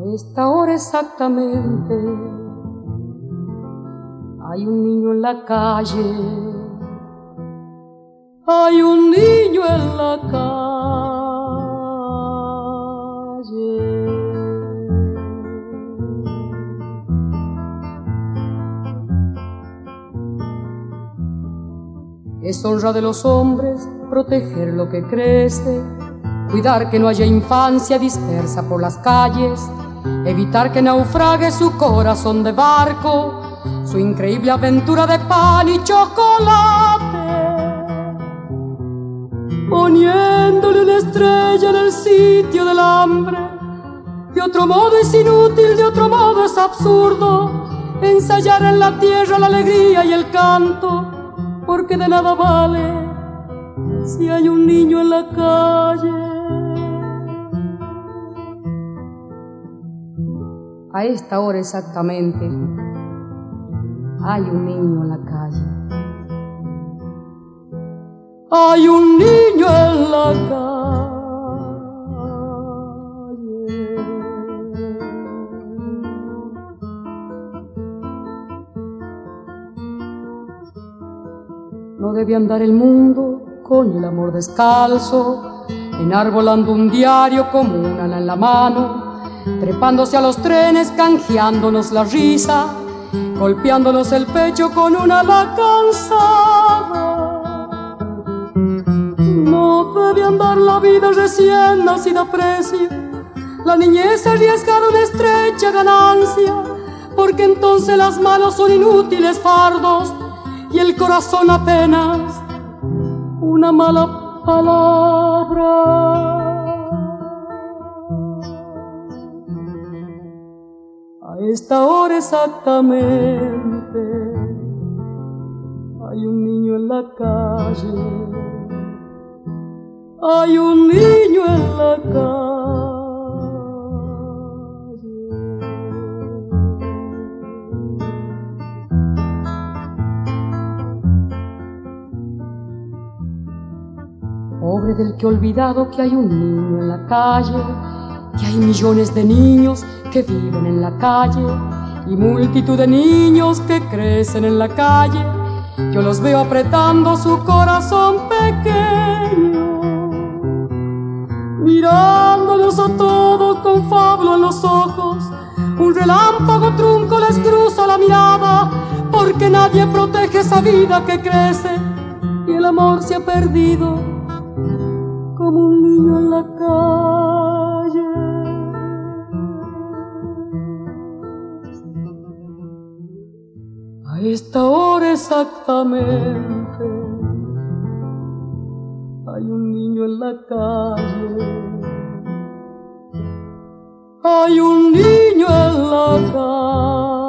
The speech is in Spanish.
esta hora exactamente hay un niño en la calle, hay un niño en la calle. Es honra de los hombres proteger lo que crece, cuidar que no haya infancia dispersa por las calles, evitar que naufrague su corazón de barco, su increíble aventura de pan y chocolate, poniéndole una estrella en el sitio del hambre. De otro modo es inútil, de otro modo es absurdo ensayar en la tierra la alegría y el canto, porque de nada vale si hay un niño en la calle. A esta hora exactamente hay un niño en la calle. Hay un niño en la calle. No debe andar el mundo con el amor descalzo, enarbolando un diario como una ana en la mano, trepándose a los trenes, canjeándonos la risa, golpeándonos el pecho con una ala cansada. No debe andar la vida recién nacida a precio, la niñez arriesgada una estrecha ganancia, porque entonces las manos son inútiles fardos y el corazón apenas una mala palabra. A esta hora exactamente hay un niño en la calle, hay un niño en la calle. Pobre del que ha olvidado que hay un niño en la calle, que hay millones de niños que viven en la calle y multitud de niños que crecen en la calle. Yo los veo apretando su corazón pequeño, mirándolos a todos con fablo en los ojos. Un relámpago trunco les cruza la mirada, porque nadie protege esa vida que crece y el amor se ha perdido como un niño en la calle. A esta hora exactamente hay un niño en la calle, hay un niño en la calle.